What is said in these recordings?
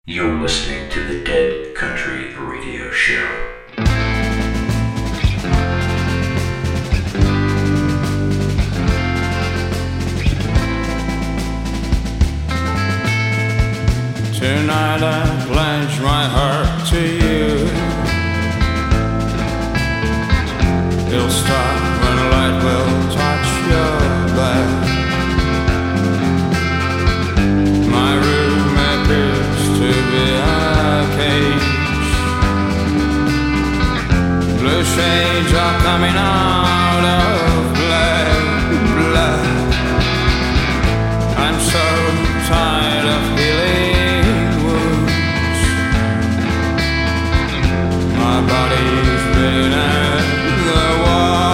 You're listening to the Dead Country Radio Show. Tonight I pledge my heart to you. It'll stop when the light will touch your back. My room appears to be a cage. Blue shades are coming out of black. I'm so tired of healing wounds. My body's been at the wall.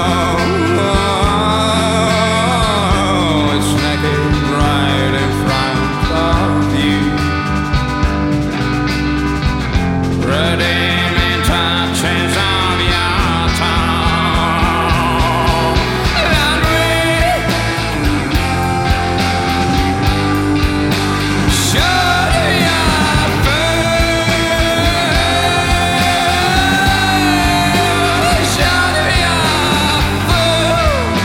It's naked right in front of you. Redeeming touches of your tongue. And we should your food. Should your food.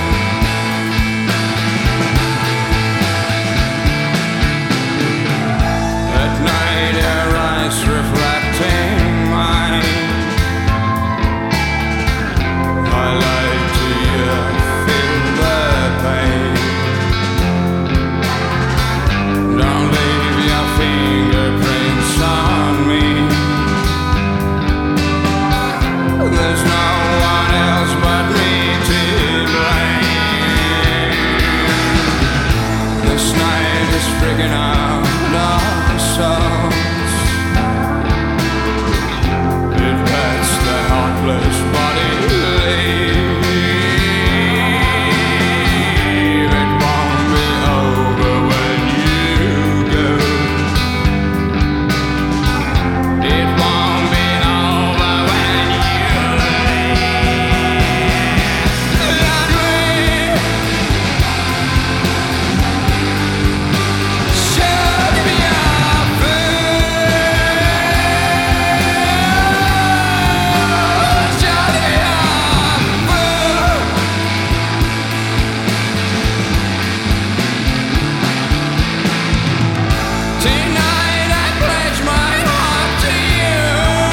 At night your eyes reflecting mine. I like to feel the pain. Don't leave your fingerprints on me. There's no one else but me to blame. This night is freaking out our souls. It lets the heartless body leave. It won't be over when you go. It won't be over when you leave. And we should be your food. Should be your food. Tonight I pledge my heart to you.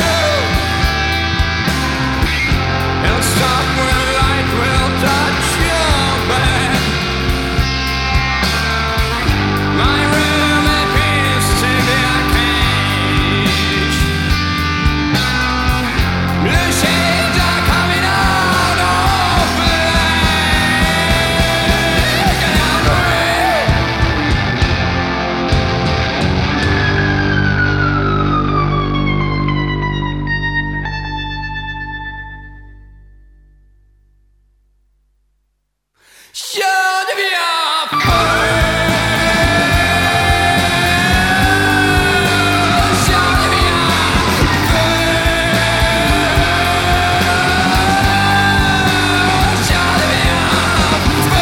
It'll stop when the light will touch your bed. My room appears to be a cage. Blue shades are coming out of black. And should be your food. Should be your food. Should be your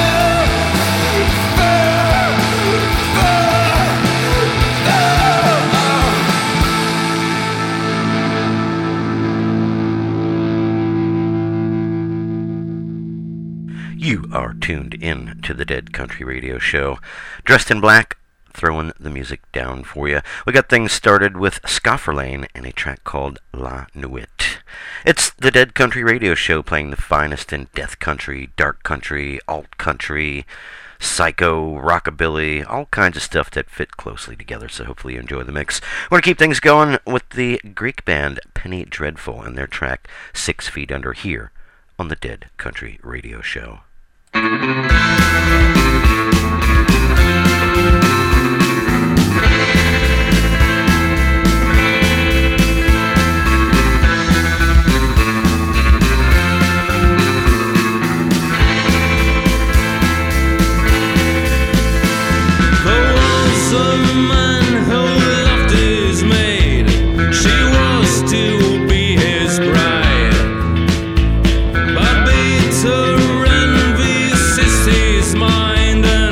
You are tuned in to the Dead Country Radio Show. Dressed in black, throwing the music down for you. We got things started with Scofferlane and a track called La Nuit. It's the Dead Country Radio Show playing the finest in death country, dark country, alt country, psycho, rockabilly, all kinds of stuff that fit closely together, so hopefully you enjoy the mix. We're going to keep things going with the Greek band Penny Dreadful and their track 6 Feet Under here on the Dead Country Radio Show. There was a man who loved his maid. She was to be his bride. But bitter envy seized his mind and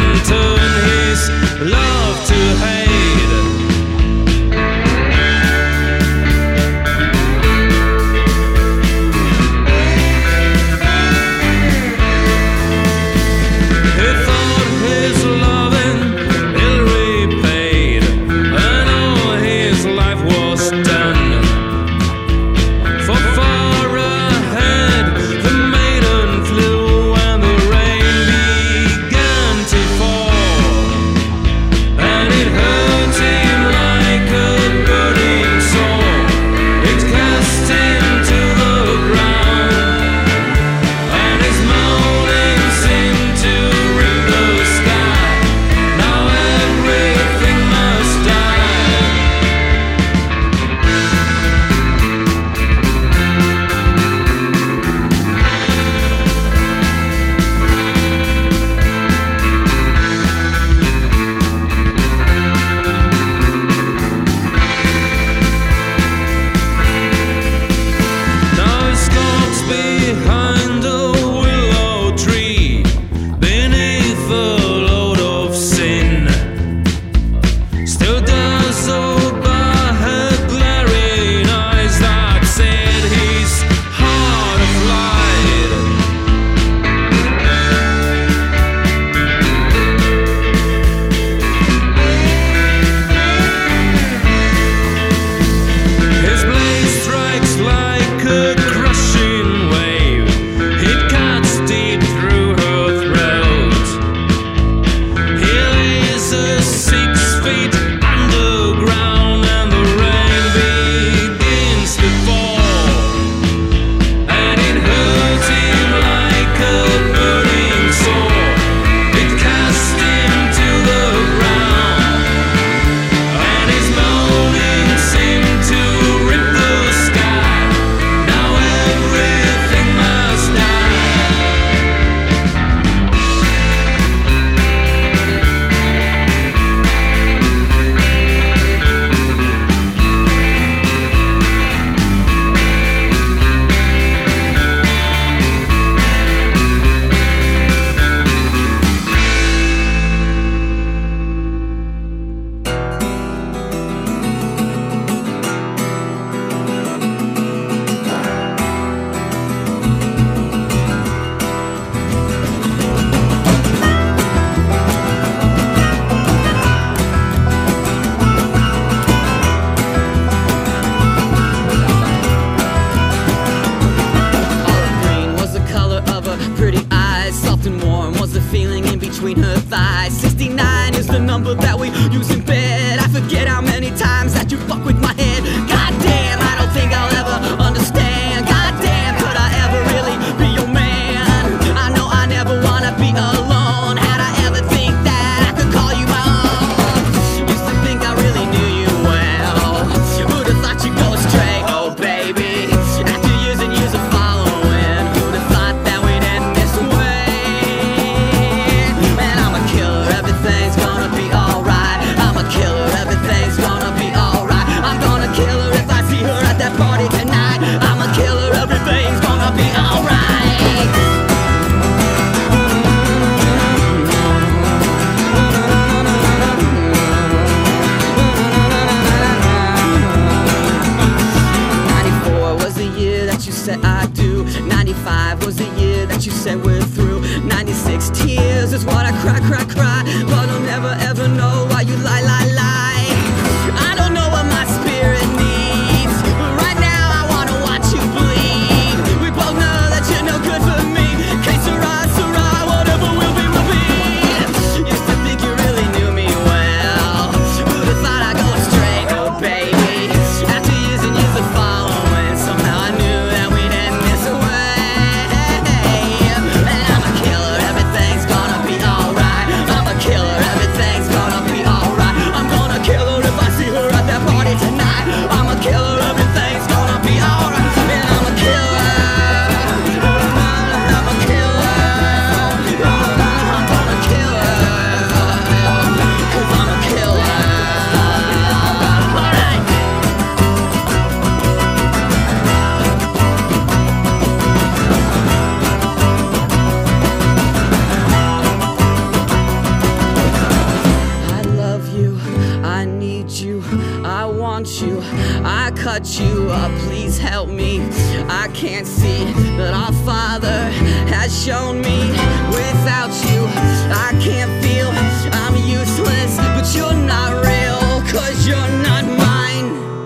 I want you, I cut you up, please help me. I can't see that our Father has shown me. Without you, I can't feel I'm useless, but you're not real, 'cause you're not mine.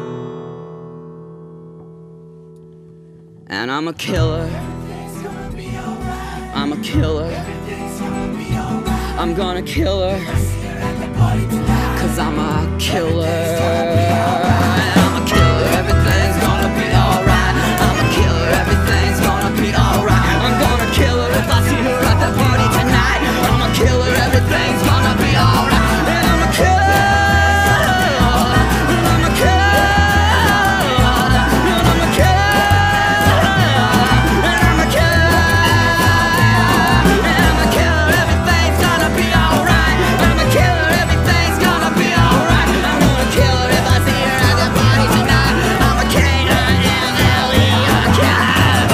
And I'm a killer. I'm a killer. I'm gonna kill her, 'cause I'm a killer. I'm a killer, everything's gonna be alright. I'm a killer, everything's gonna be alright. I'm gonna kill her if I see her at the party tonight. I'm a killer, everything's gonna be alright. And I'm a killer. And I'm a killer. And I'm a killer. And I'm a killer. And I'm a killer, everything's gonna be alright. I'm a killer, everything's gonna be alright. I'm gonna kill her if I see her at the party tonight. I'm a K-I-L-L-E-R killer.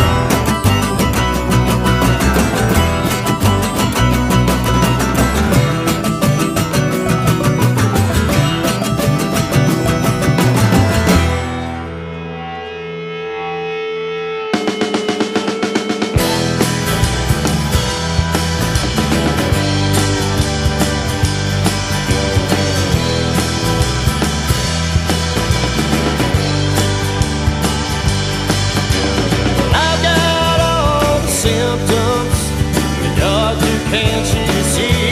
I've got all the symptoms the doctor can't see.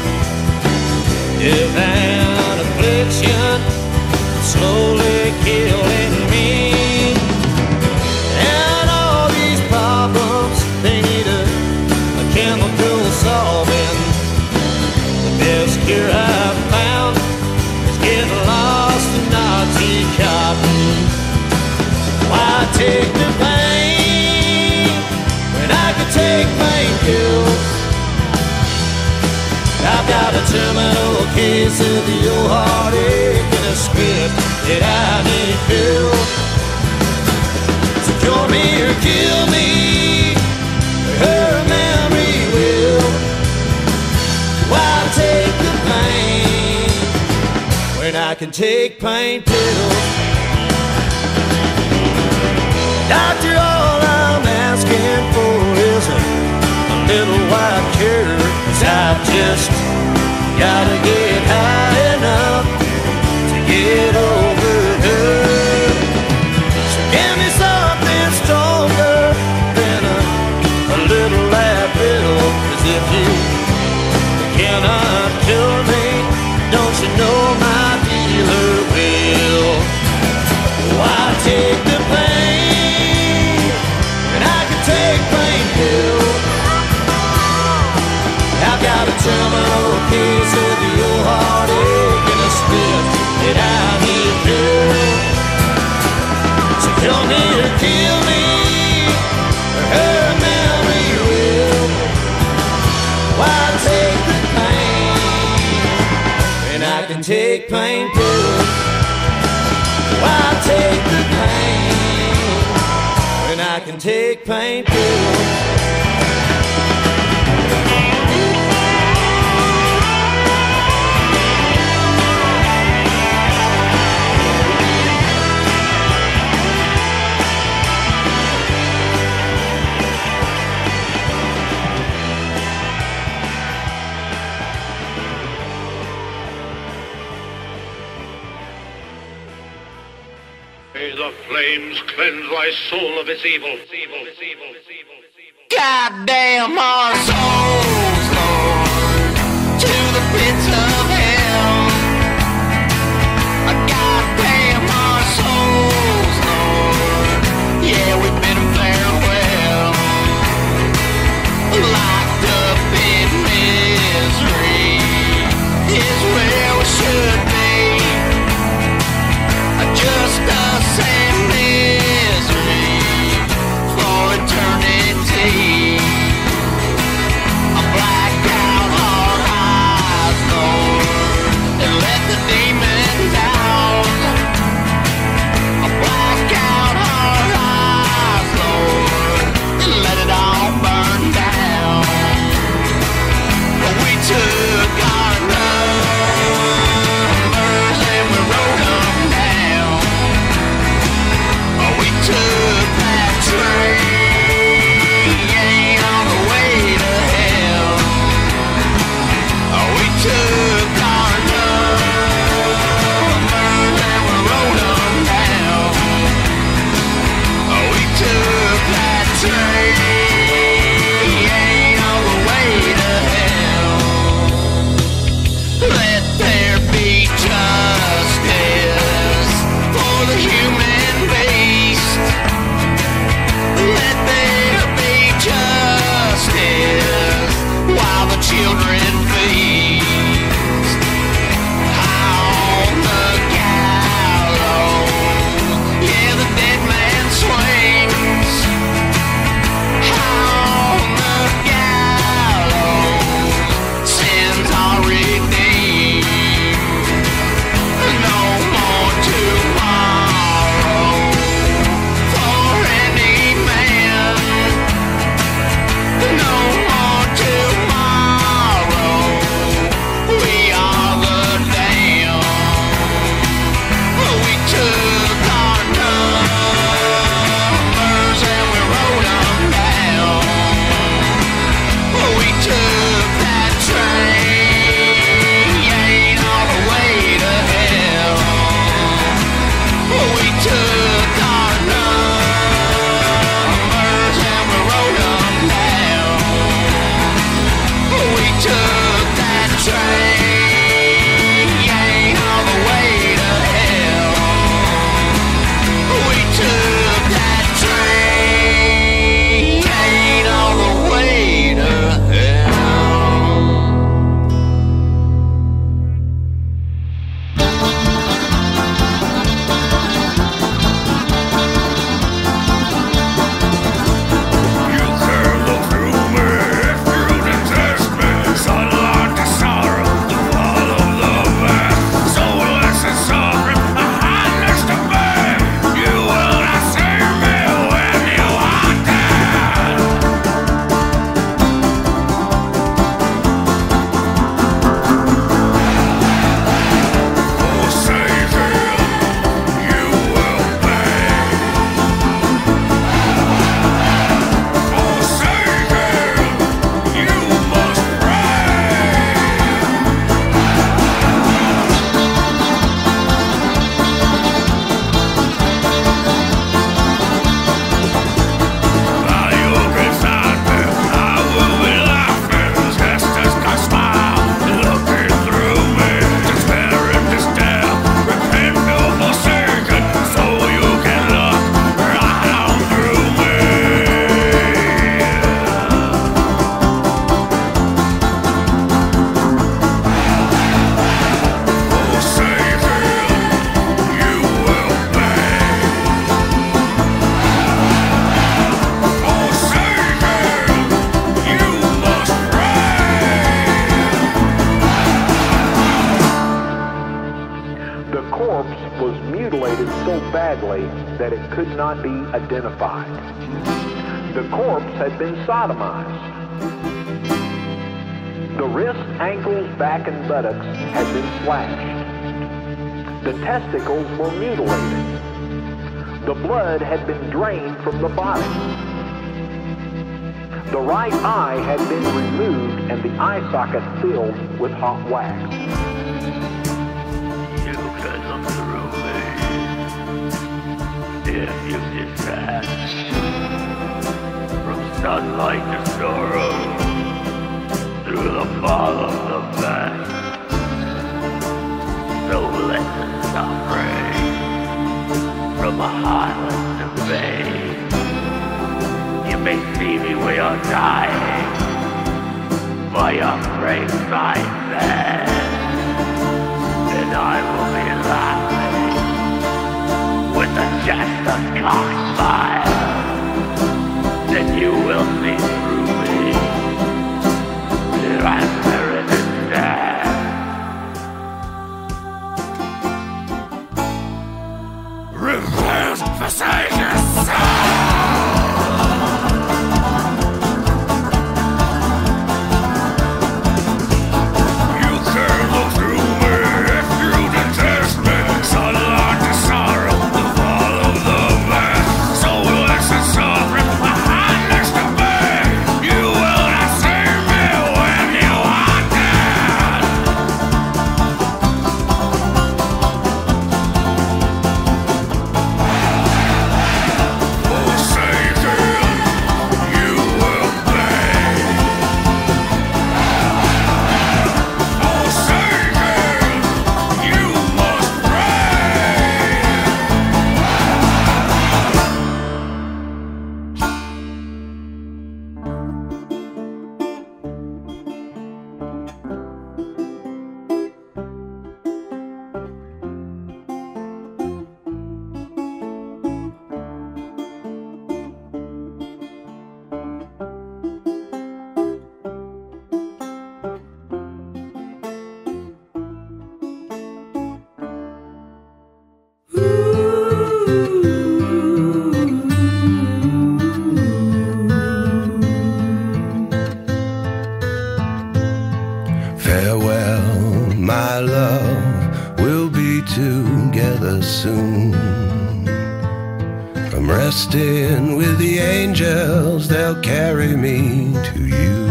If an affliction slowly killing me, and all these problems they need a chemical solving. The best cure I've found is getting lost in Nazi cotton. Why take the pain when I could take painkills? I've got a terminal case of the old heartache and a script that I need filled. So cure me or kill me, her memory will. Why take the pain when I can take pain pills? Doctor, all I'm asking for is a little white cure. 'Cause I've just gotta get high enough to get over her. So give me something stronger than a little Advil. 'Cause if you cannot kill me, don't you know my dealer will? Why take the pain when I can take pain pills? I've got a terminal case of the old heartache and a script that I need filled. So kill me or kill me, or her memory will. Why take the pain when I can take pain pills? Why take the pain when I can take pain pills? May the flames cleanse thy soul of its evil. Goddamn our souls, Lord, to the pits of hell. Goddamn our souls, Lord, yeah, we bid them farewell. Locked up in misery is where we should be. Just us and misery for eternity. A black was mutilated so badly that it could not be identified. The corpse had been sodomized. The wrists, ankles, back, and buttocks had been slashed. The testicles were mutilated. The blood had been drained from the body. The right eye had been removed and the eye socket filled with hot wax. You can look through me if you detach from sunlight to sorrow through the fall of the back. So let the suffering from a highland of pain. You may see me where you're dying, by your graveside bed, and I will be laughing with a jest of cock smile. Then you will see through me, transparent as death. Repent, forsake yourself. Resting with the angels, they'll carry me to you.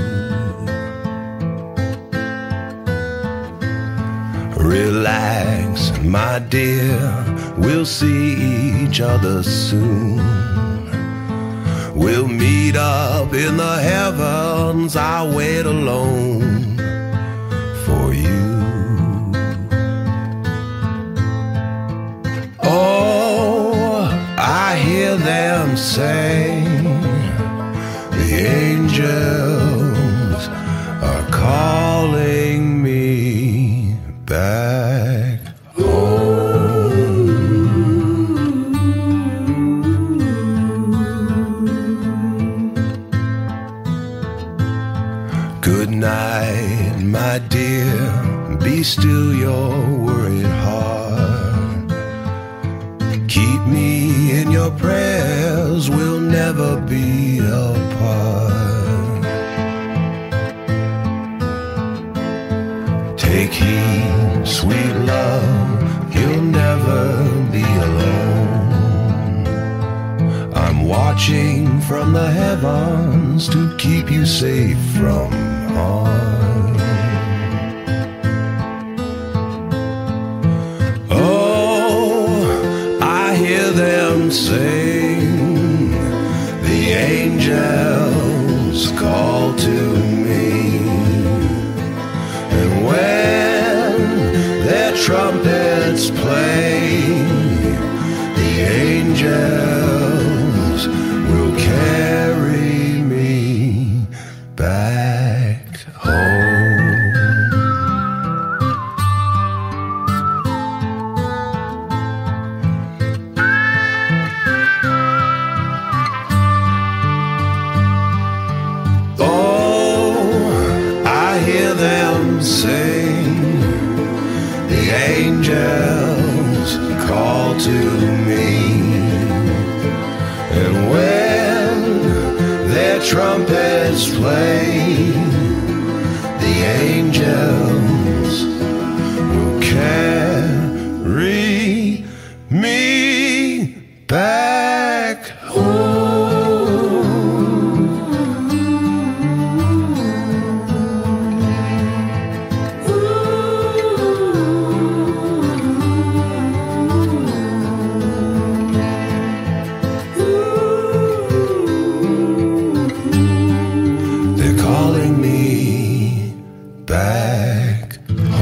Relax, my dear, we'll see each other soon. We'll meet up in the heavens, I'll wait alone for you. I hear them sing, the angels are calling me back home. Good night, my dear, be still your worried heart. Keep me in your prayers, we'll never be apart. Take heed, sweet love, you'll never be alone. I'm watching from the heavens to keep you safe from harm. Hear them sing, the angels call to me, and when their trumpets play, the angels will carry me back home. Sing, the angels to me. And when their trumpets play, the angels will carry me back home. They're calling me back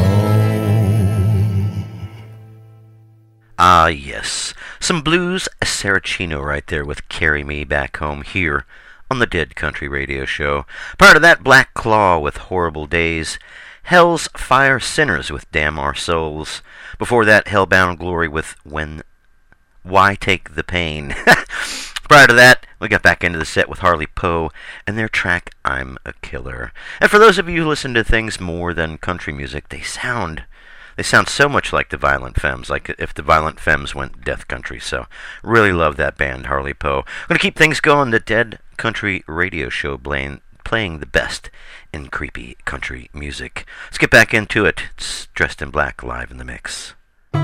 home. Ah, yes. Some blues Saracino right there with Carry Me Back Home here on the Dead Country Radio Show. Prior to that, Black Claw with Horrible Days. Hell's Fire Sinners with Damn Our Souls. Before that, Hellbound Glory with Why Take the Pain. Prior to that, we got back into the set with Harley Poe and their track I'm a Killer. And for those of you who listen to things more than country music, they sound so much like the Violent Femmes, like if the Violent Femmes went death country. So really love that band, Harley Poe. I'm going to keep things going. The Dead Country Radio Show playing the best in creepy country music. Let's get back into it. It's Dressed in Black live in the mix.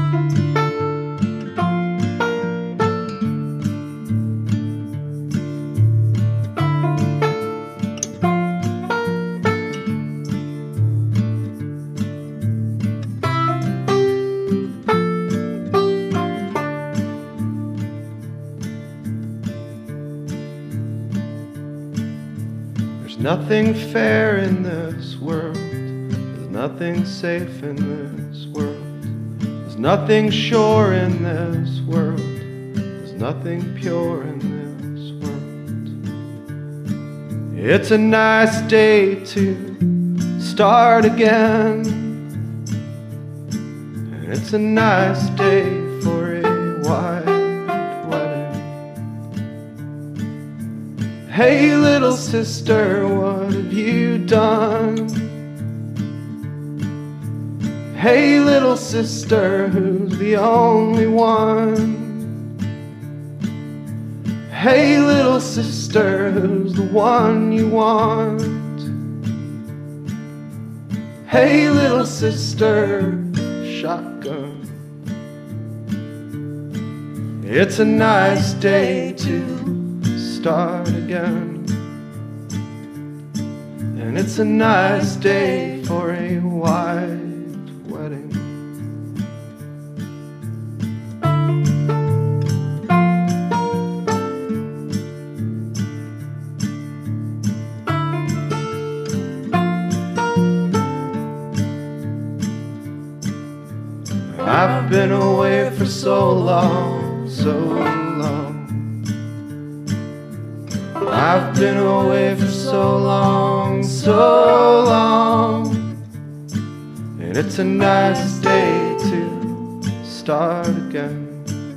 Nothing fair in this world. There's nothing safe in this world. There's nothing sure in this world. There's nothing pure in this world. It's a nice day to start again. And it's a nice day for a white wedding. Hey little sister, what have you done? Hey little sister, who's the only one? Hey little sister, who's the one you want? Hey little sister, shotgun. It's a nice day to start again. And it's a nice day for a white wedding. I've been away for so long, so long. I've been away for so long, so long. And it's a nice day to start again.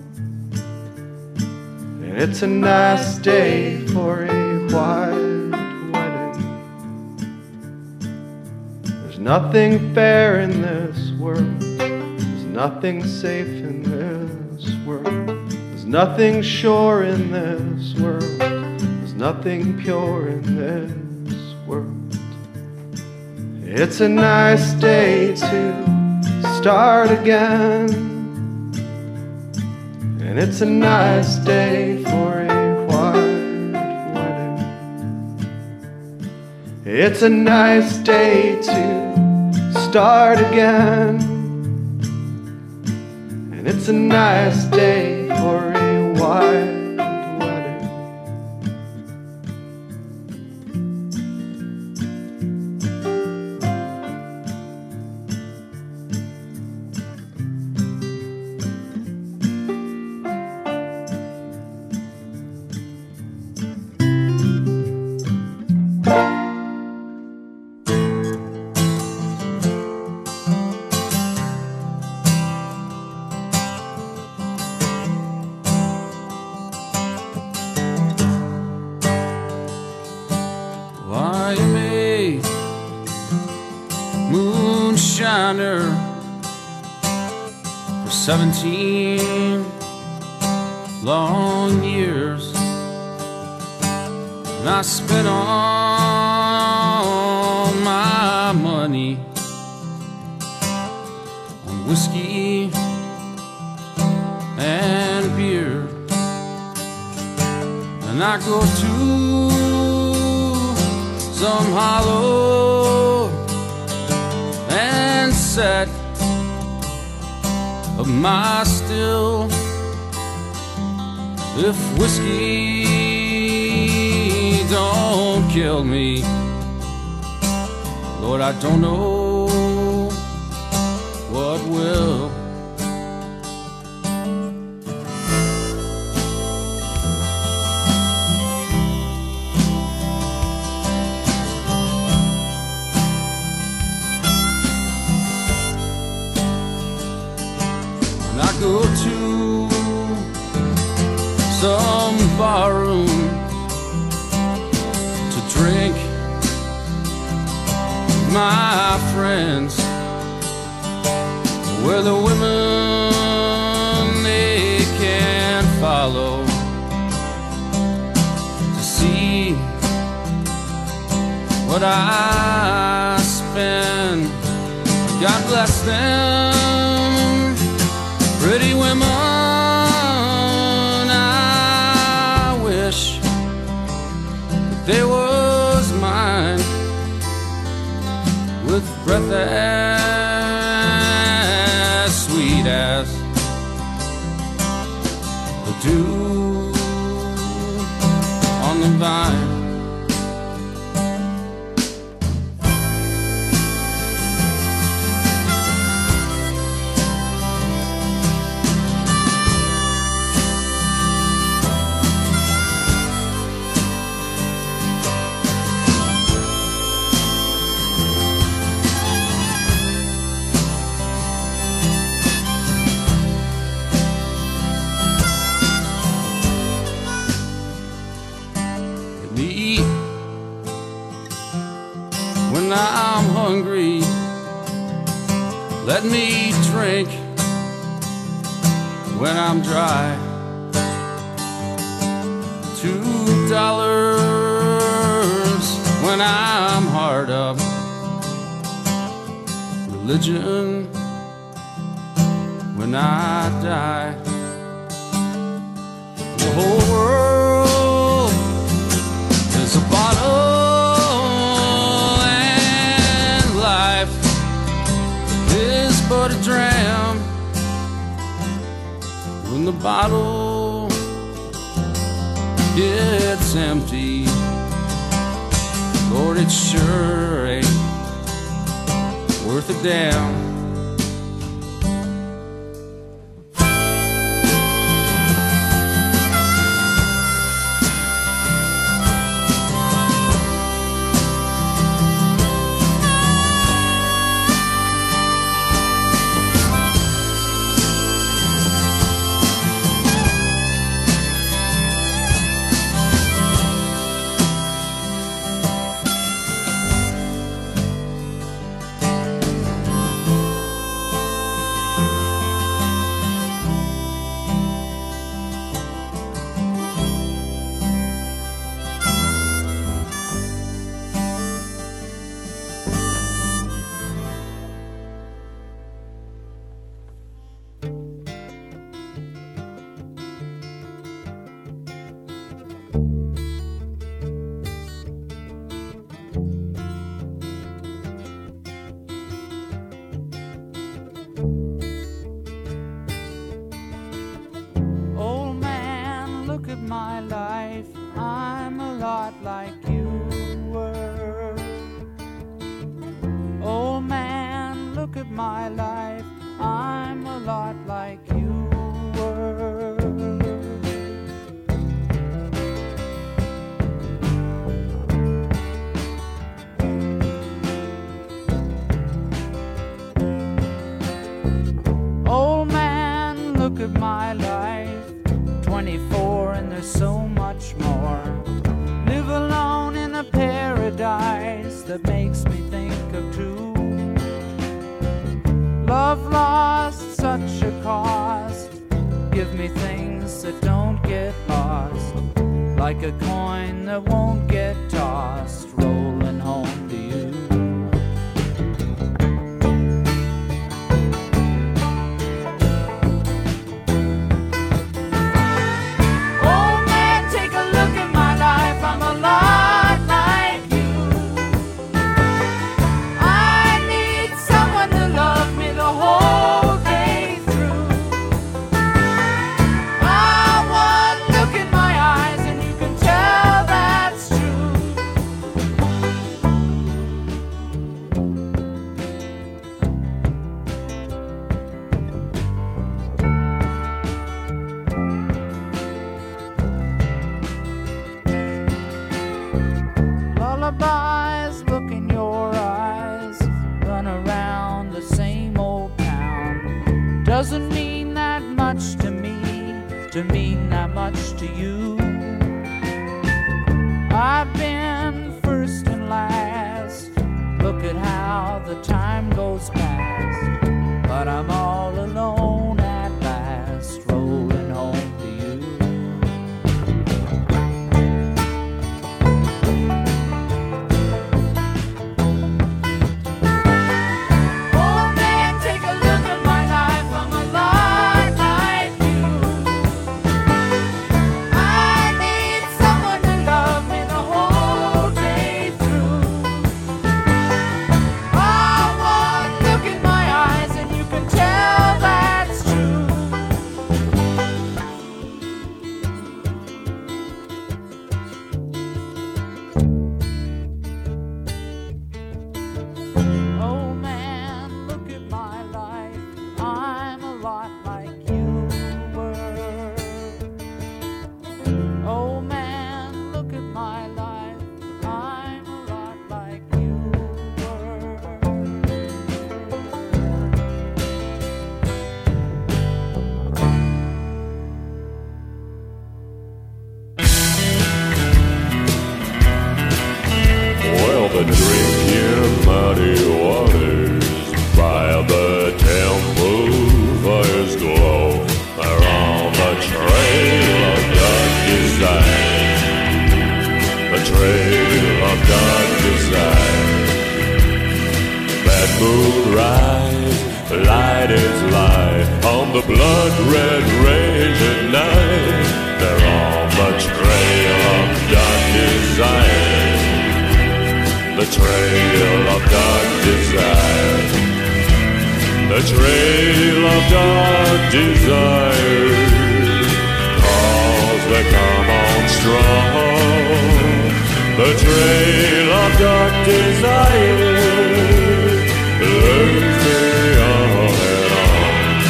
And it's a nice day for a white wedding. There's nothing fair in this world. There's nothing safe in this world. There's nothing sure in this world. There's nothing pure in this world. It's a nice day to start again. And it's a nice day for a white wedding. It's a nice day to start again. And it's a nice day for a white wedding. Why you made moonshiner for 17 long years, and I spent all my money on whiskey and beer. And I go to some hollow and set of my still. If whiskey don't kill me, Lord, I don't know what will. And I go to some barroom to drink, my friends, where the women they can't follow to see what I spend. God bless them, pretty women. They was mine, with breath as sweet as the dew on the vine. When I'm hungry, let me drink. When I'm dry, $2 when I'm hard up. Religion when I die. The whole world is a bottle, but a dram. When the bottle gets empty, Lord, it sure ain't worth a damn. My life, I'm a lot like you were. Old man, look at my life, I'm a lot like you were. Old man, look at my life, 24 and there's so much more. Live alone in a paradise that makes me think of two. Love lost such a cost. Give me things promise that don't get lost, like a coin that won't get tossed, rolling home to you. Oh man, take a look at my life, I'm a lot like you. I need someone to love me the whole day through. One look in my eyes and you can tell that's true. Lullabies, look in your eyes, run around the same old town. Doesn't mean that much to me, to mean that much to you. I've been first and last, look at how the time goes past, but I'm all alone at last, rolling home to you. Oh man, take a look at my life, I'm a lot like you. I need someone to love me the whole day through. One look in my eyes and you can tell that's true. Oh man, look at my life, I'm a lot like you were. Oh man, look at my life, I'm a lot like you Well, the drinking muddy waters by the temple fire's glow. They're on the trail of dark desire. The trail of dark desire. That moonrise, light is light on the blood-red range at night. They're on the trail of dark desire. The trail of dark desire. The trail of dark desire. 'Cause they come on strong. The trail of dark desire lures me on and on.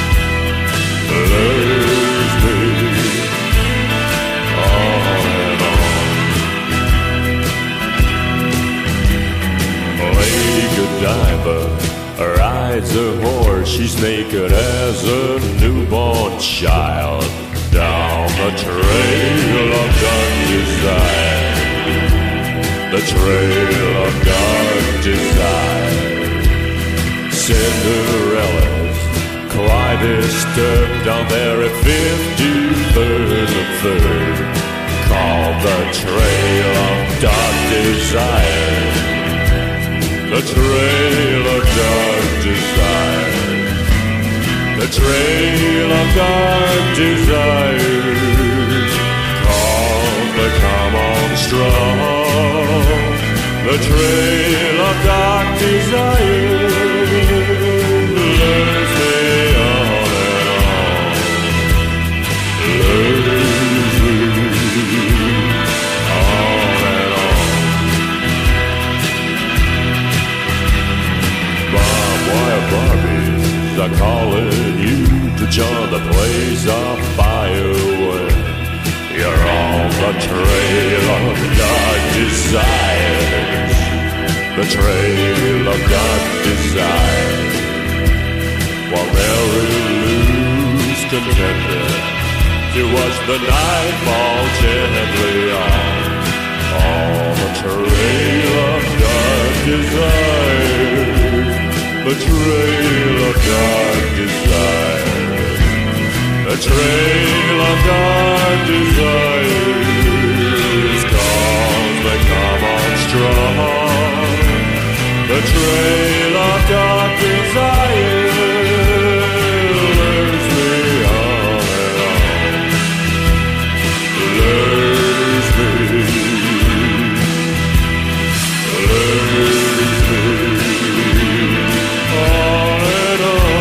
Lures me on and on. Lady Godiva rides a horse, she's naked as a newborn child, down the trail of dark desire. The trail of dark desire. Cinderella's quite disturbed down there at 53rd and 3rd, called the trail of dark desire. The trail of dark desire. The trail of dark desire. Cause they come on strong. The trail of dark desire lures me on and on. Lures me on and on. Barbed Barbies are calling you to join the place of firework. You're on the trail of dark desires. The trail of dark desire. While Mary Lou's contented to watch the night fall gently on the trail of dark desire. The trail of dark desire. The a trail of dark desires, 'cause they come on strong. The trail of dark desires lures me on and on, lures me on and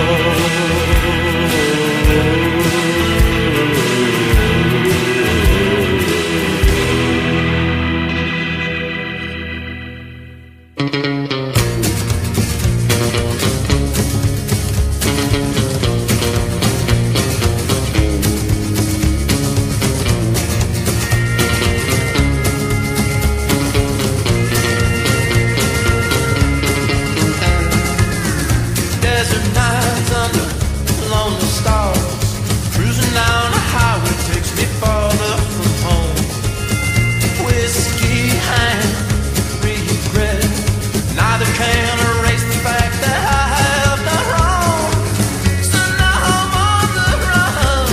Desert nights under lonely stars, cruising down a highway takes me farther from home. Whiskey and regret, neither can erase the fact that I have done wrong. So now I'm on the run.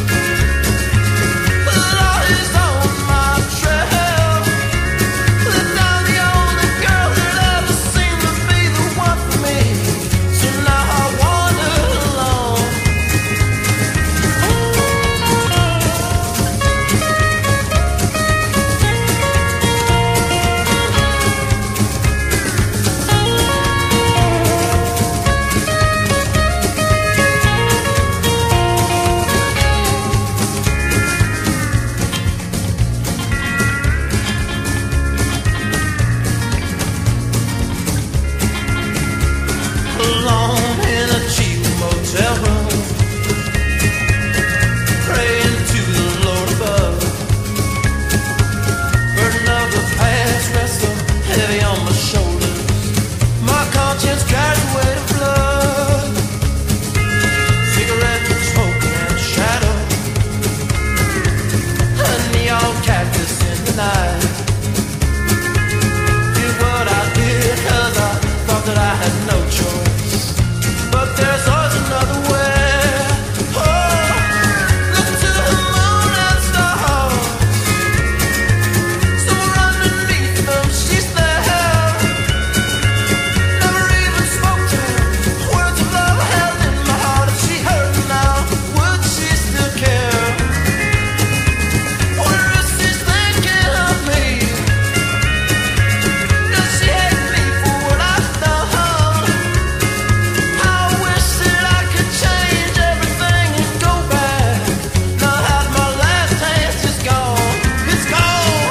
The law is on my trail. Let down the only girl that ever seemed to be the one for me. So now I wander alone. Alone in a cheap motel room, praying to the Lord above. Burden of the past rests so heavy on my shoulders. My conscience carries the weight of blood. Cigarette smoke and shadow, a neon cactus in the night. Did what I did 'cause I thought that I had no choice. But there's always another way. Oh, look to the moon and stars. Somewhere underneath them, she's there. Never even spoke to her. Words of love I held in my heart. If she heard me now, would she still care? Wonder if she's thinking of me. Does she hate me for what I've done? I wish that I could change everything and go back. Now that my last chance is gone, it's gone.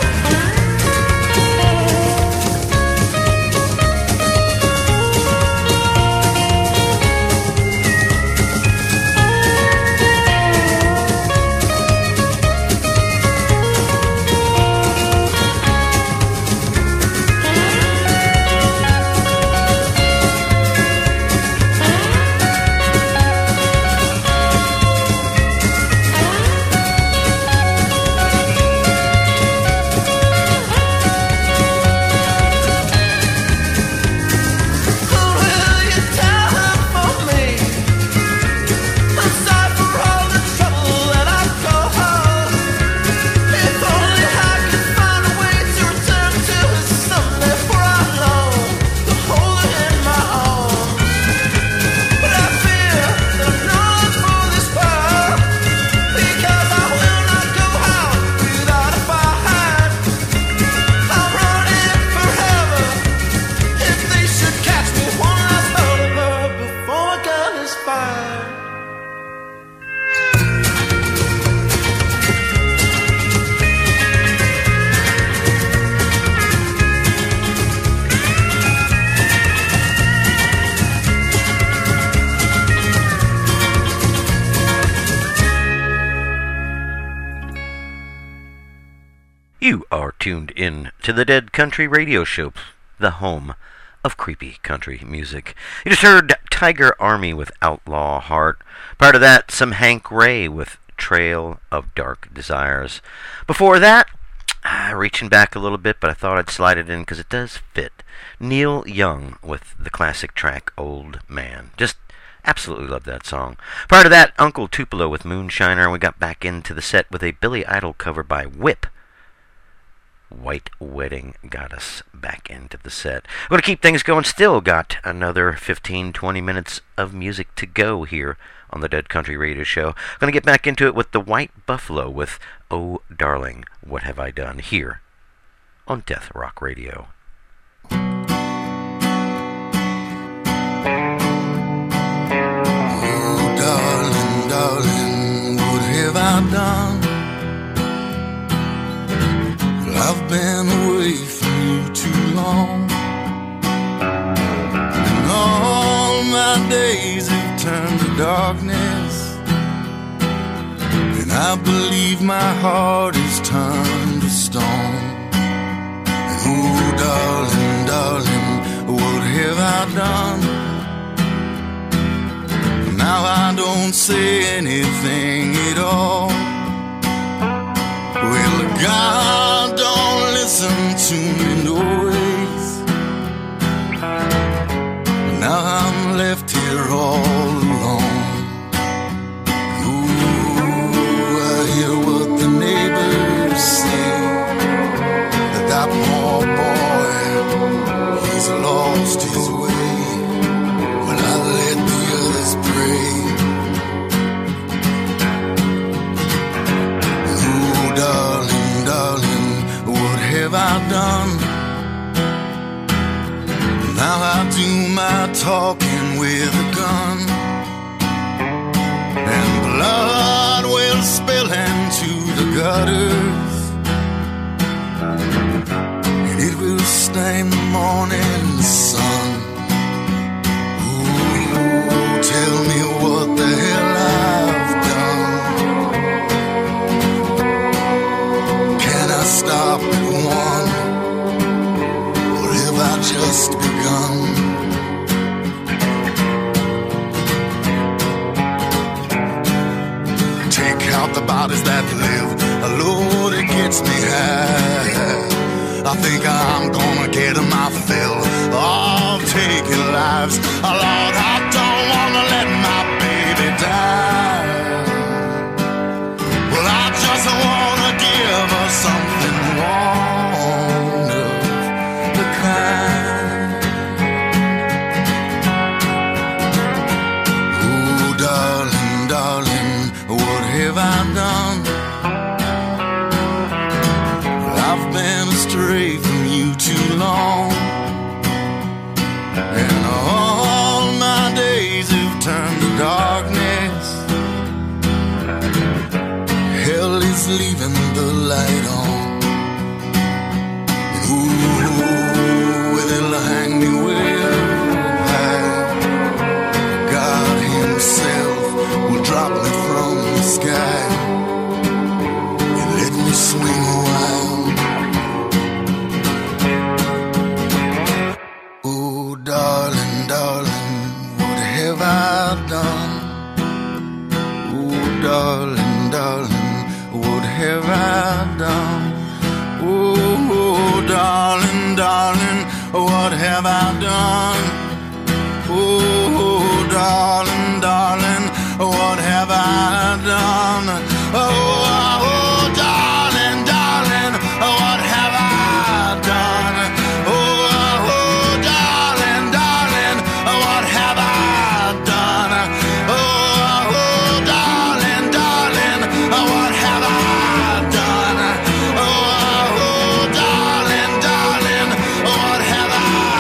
Who will you tell her for me? I'm sorry for all the trouble that I've caused. If only I could find a way to return to her someday, for I long to hold her in my arms. But I fear that I'm not for this world, because I will not go out without a fight. I'm running forever. If they should catch me, one last hold of her before my gun is fired. You are tuned in to the Dead Country Radio Show, the home of creepy country music. You just heard Tiger Army with Outlaw Heart. Prior to that, some Hank Ray with Trail of Dark Desires. Before that, reaching back a little bit, but I thought I'd slide it in because it does fit. Neil Young with the classic track Old Man. Just Absolutely love that song. Prior to that, Uncle Tupelo with Moonshiner. We got back into the set with a Billy Idol cover by Whip. White Wedding got us back into the set. We're going to keep things going. Still got another 15-20 minutes of music to go here on the Dead Country Radio Show. Going to get back into it with the White Buffalo with Oh Darling, What Have I Done, here on Death Rock Radio. Oh darling, darling, what have I done? I've been away from you too long, and all my days have turned to darkness, and I believe my heart is turned to stone. And oh darling, darling, what have I done? Now I don't say anything at all. Well, God don't listen to me no ways. Now I'm left here all alone. Ooh, I hear what the neighbors say, that poor boy, he's lost his way. Well, I let the others pray. Darling, darling, what have I done? Now I do my talking with a gun, and blood will spill into the gutters, and it will stain the morning sun. Ooh, tell me what the hell I've done. Stop at one, or have I just begun? Take out the bodies that live, Lord, it gets me high. I think I'm gonna get my fill of taking lives. Lord, I don't wanna let my baby die. Well, I just wanna give her something warm of the kind. Oh, darling, darling, what have I done? Well, I've been astray from you too long, and all my days have turned to darkness. Hell is leaving the light on. And ooh, it'll hang me way high. God himself will drop me from the sky and let me swing a while. Oh, darling, darling, what have I done? Oh, darling, darling, what have I done? Oh, darling, darling, what have I done? Oh, darling, darling, what have I done? Oh, darling, darling, what have I done? Oh, darling, darling, what have I done? Oh, darling, darling, what have I done? Oh, darling, darling, what have I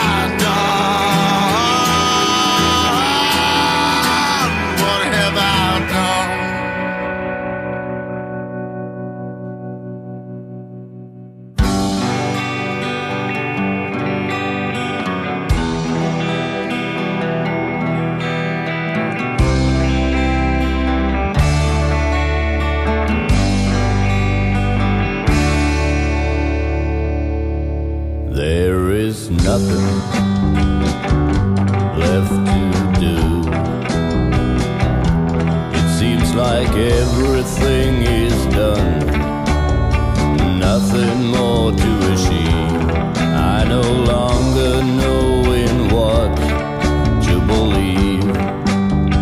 done? What have I done? There is nothing left to do. It seems like everything is done, nothing more to achieve. I no longer know in what to believe.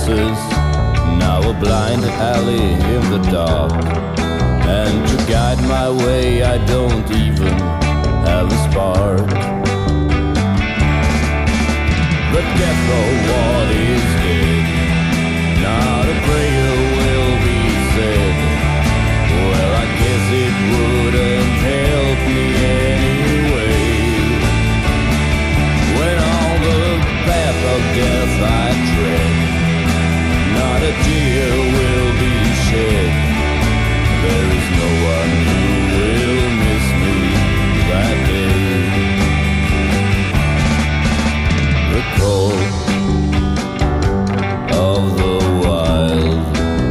faces, now a blind alley in the dark. And to guide my way I don't even have a spark. But death or what is dead, not a prayer will be said. Well, I guess it wouldn't help me anyway. When on the path of death I tread, not a tear will be shed. There is no one who will miss me that day. The call of the wild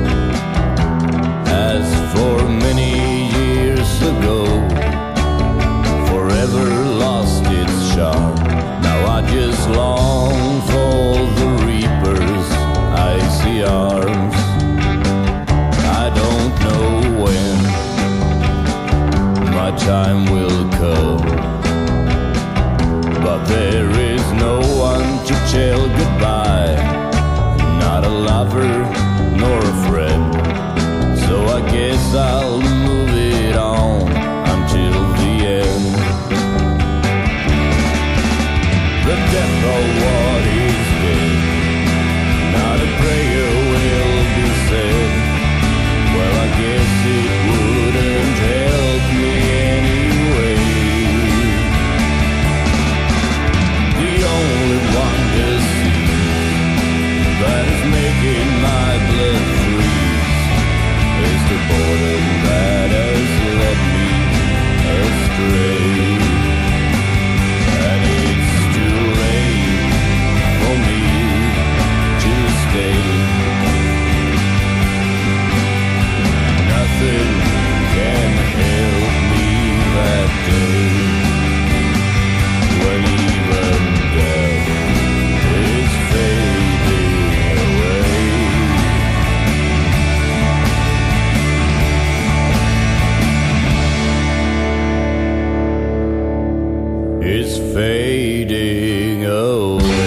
has for many years ago forever lost its charm. Now I just long for the reaper's icy arms. I don't know when my time will come, but there is no one to tell goodbye, not a lover nor a friend. So I guess I'll move it on until the end. The death of what is dead, not a prayer will be said. Well, I guess it wouldn't help me anyway. The only one to see that is making my blood freeze is the boredom that has led me astray. And it's too late for me to stay. Nothing can help me that day, when even death is fading away. It's fading away.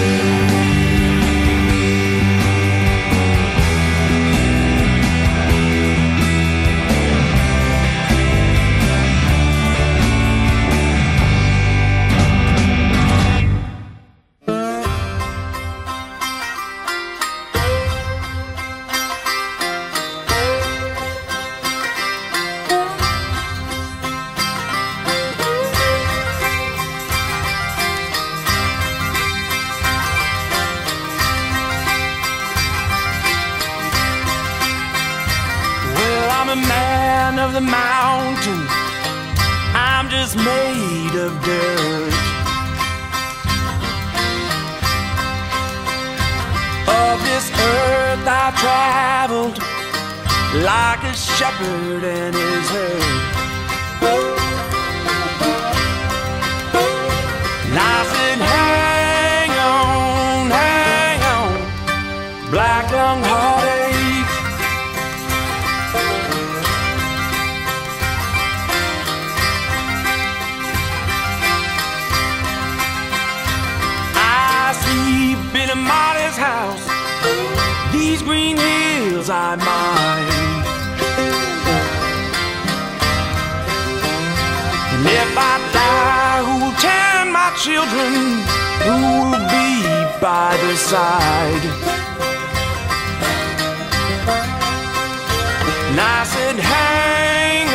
Man of the mountain, I'm just made of dirt. Of this earth I traveled like a shepherd and his herd. And I said, hang on, black lung heartache. In a modest house, these green hills I mine. And if I die, who will tend my children? Who will be by their side? And I said, hang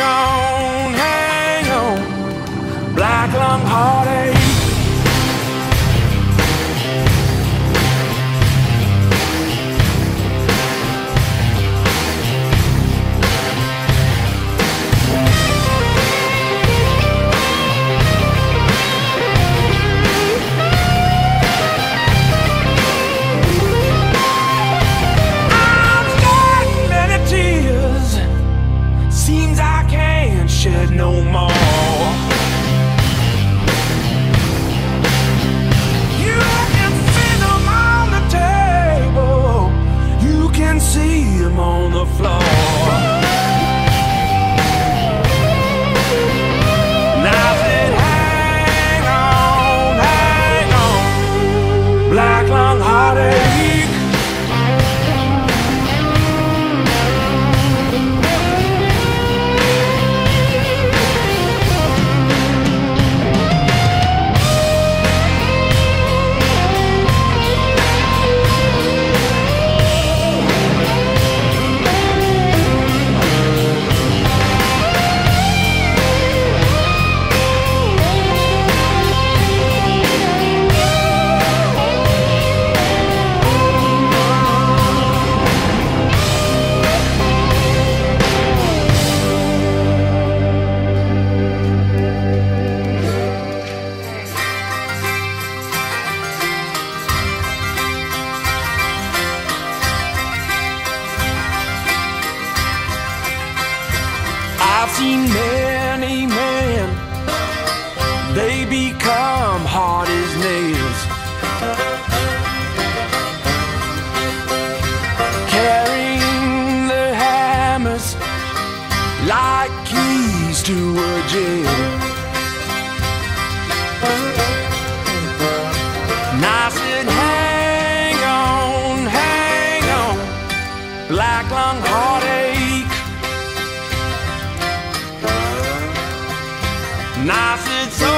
on, black lung heartache. Shed no more. they become hard as nails. Carrying their hammers like keys to a jail. And I said, hang on, black lung heartache. And I said, so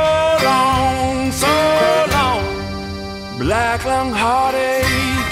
long, black lung heartache.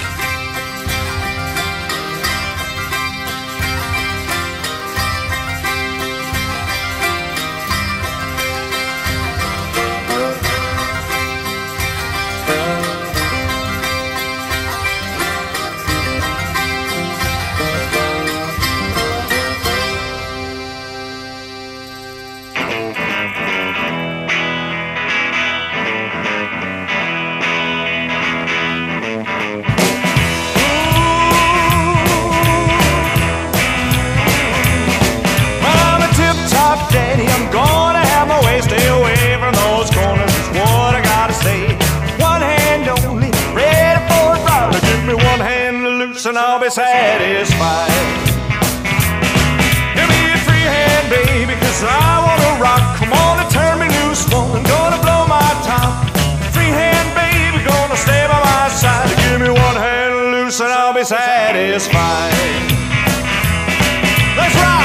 And I'll be satisfied. Give me a free hand, baby, 'cause I wanna rock. Come on and turn me loose, woman, gonna blow my top. Free hand, baby, gonna stay by my side. Give me one hand loose and I'll be satisfied. Let's rock!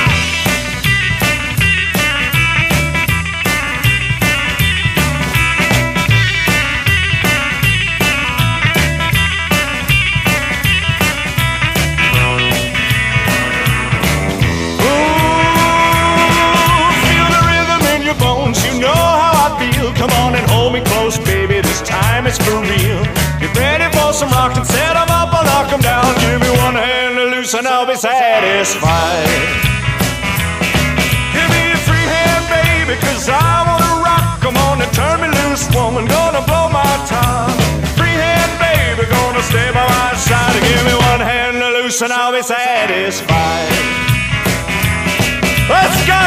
Come on and hold me close, baby, this time it's for real. Get ready for some rock and set them up or knock them down. Give me one hand to loose and I'll be satisfied. Give me a free hand, baby, 'cause I wanna rock. Come on and turn me loose, woman, gonna blow my top. Free hand, baby, gonna stay by my side. Give me one hand to loose and I'll be satisfied. Let's go!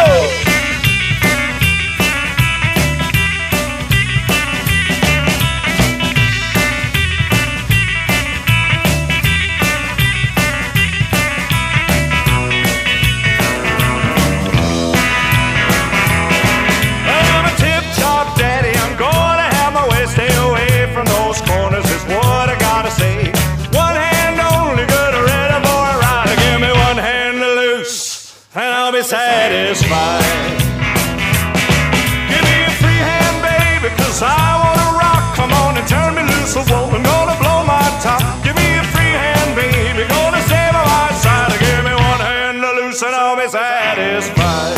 Satisfied. Give me a free hand, baby, 'cause I wanna rock. Come on and turn me loose, a woman, gonna blow my top. Give me a free hand, baby, gonna stay by my side. Give me one hand to loose and I'll be satisfied.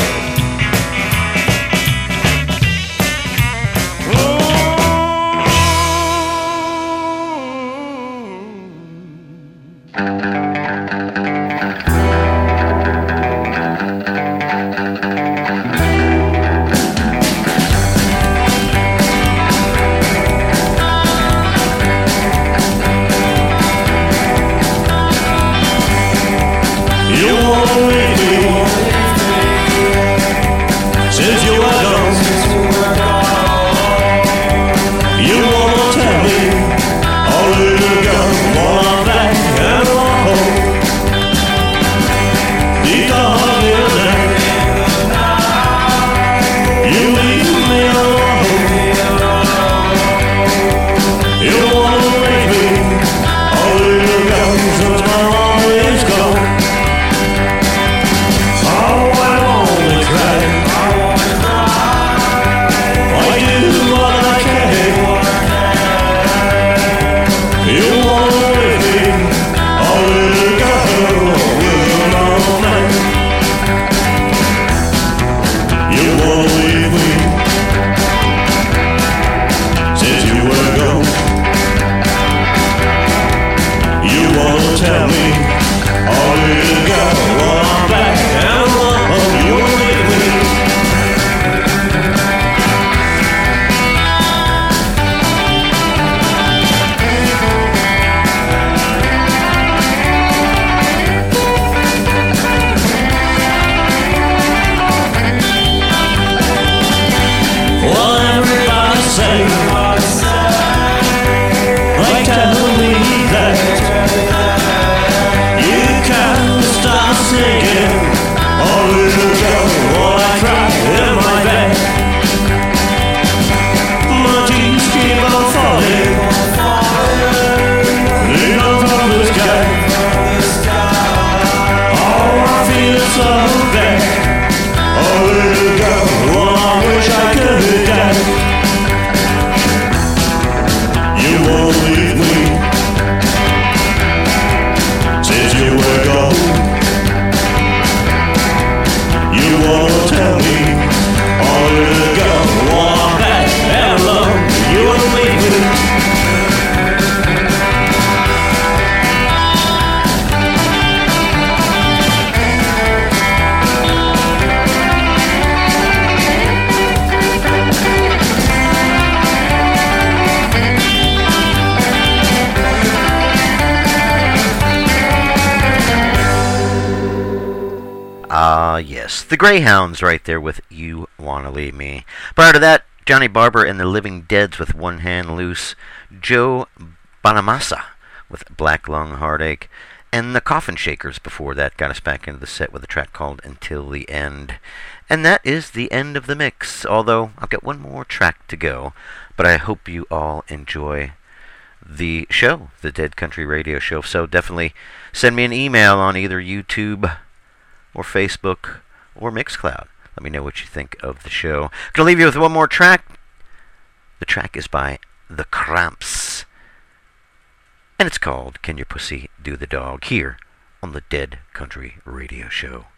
Yes, the Greyhounds right there with You Wanna Leave Me. Prior to that, Johnny Barber and the Living Deads with One Hand Loose, Joe Bonamassa with Black Lung Heartache, and the Coffin Shakers before that got us back into the set with a track called Until the End. And that is the end of the mix, although I've got one more track to go, but I hope you all enjoy the show, the Dead Country Radio Show. So definitely send me an email on either YouTube or Facebook or Mixcloud. Let me know what you think of the show. I'm going to leave you with one more track. The track is by The Cramps, and it's called Can Your Pussy Do the Dog, here on the Dead Country Radio Show.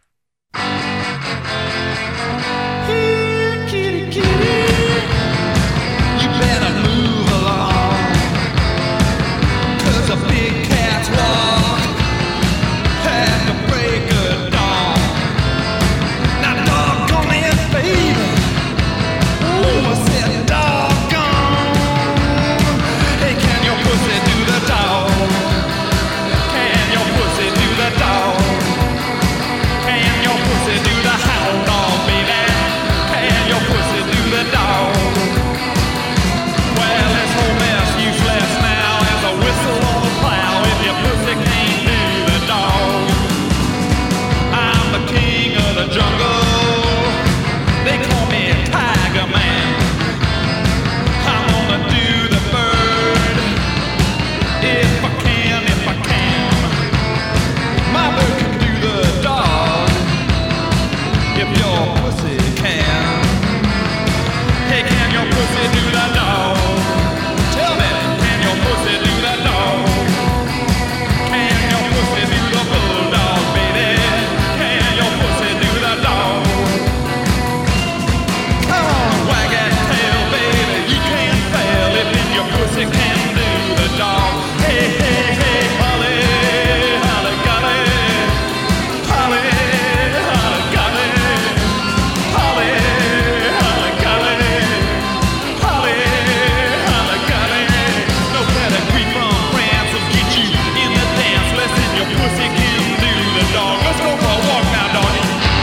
Here, kitty, kitty, you better move along, 'cause a big cat's walk had to break a dawn. Now doggone it, baby, oh, I said doggone. Hey, can your pussy do the dog? Can your pussy do the dog? Can your pussy do the hound dog, baby? Can your pussy do the dog? Well, this whole mess useless now as a whistle on the plow if your pussy can't do the dog. I'm the king of the jungle. They call me Tiger Man. I'm gonna do the bird if I can, if I can. My bird can do the dog if your pussy can. Hey, can your pussy do the dog? Tell me, can your pussy do the dog? Can your pussy do the bulldog, baby? Can your pussy do the dog? Come on, wag that tail, baby. You can't fail if your pussy can do the dog. Hey, hey, hey, Holly, Holly, golly, Holly, Holly, golly, Holly, Holly, golly, Holly, Holly, golly. No pedigree from France will get you in the dance. Listen, your pussy can do the dog. Let's go for a walk now, doggy.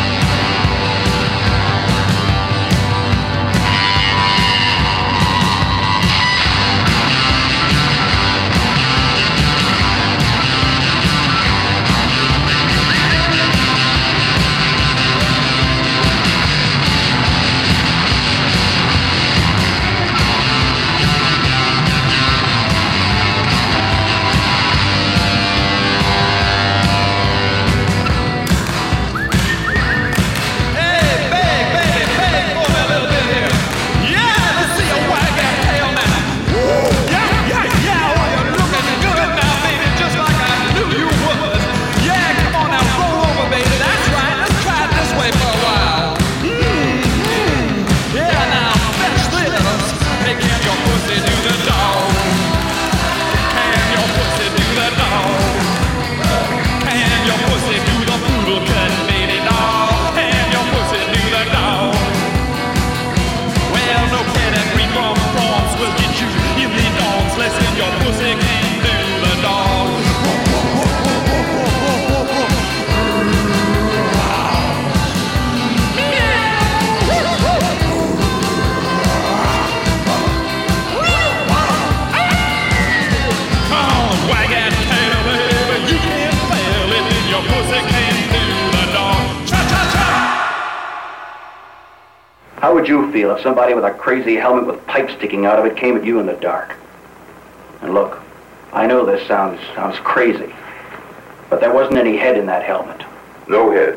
How would you feel if somebody with a crazy helmet with pipes sticking out of it came at you in the dark? And look, I know this sounds crazy, but there wasn't any head in that helmet. No head.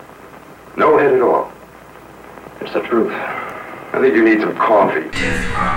No head at all. It's the truth. I think you need some coffee.